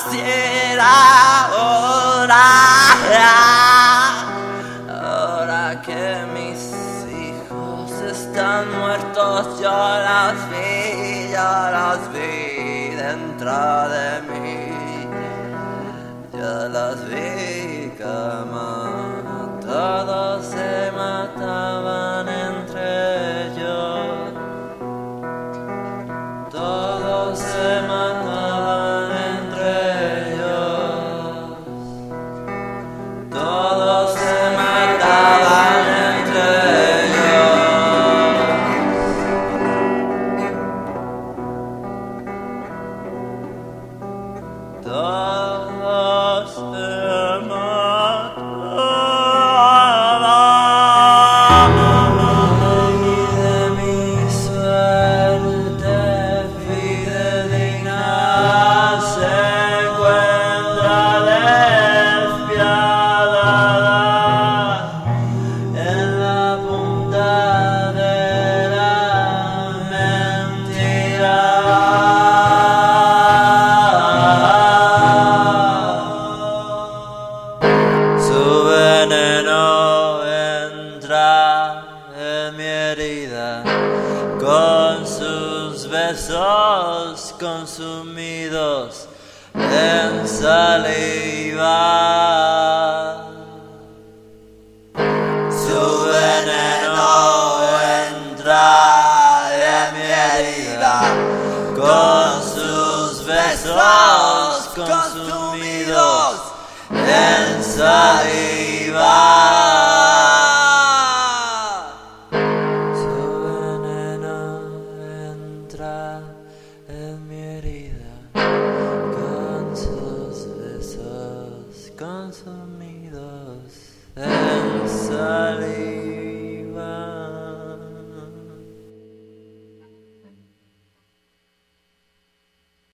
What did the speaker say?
quisiera ahora que mis hijos están muertos, yo las vi dentro de mí, yo las vi como todos se mataban entre ellos, todos se mataban entre ellos, todos se mataban entre ellos. Todos se mataban y de mi suerte fidedigna se encuentra despiadada en la punta de la mentira. Su veneno entra en mi herida con sus besos consumidos en saliva. Su veneno entra en mi herida con sus besos consumidos en saliva.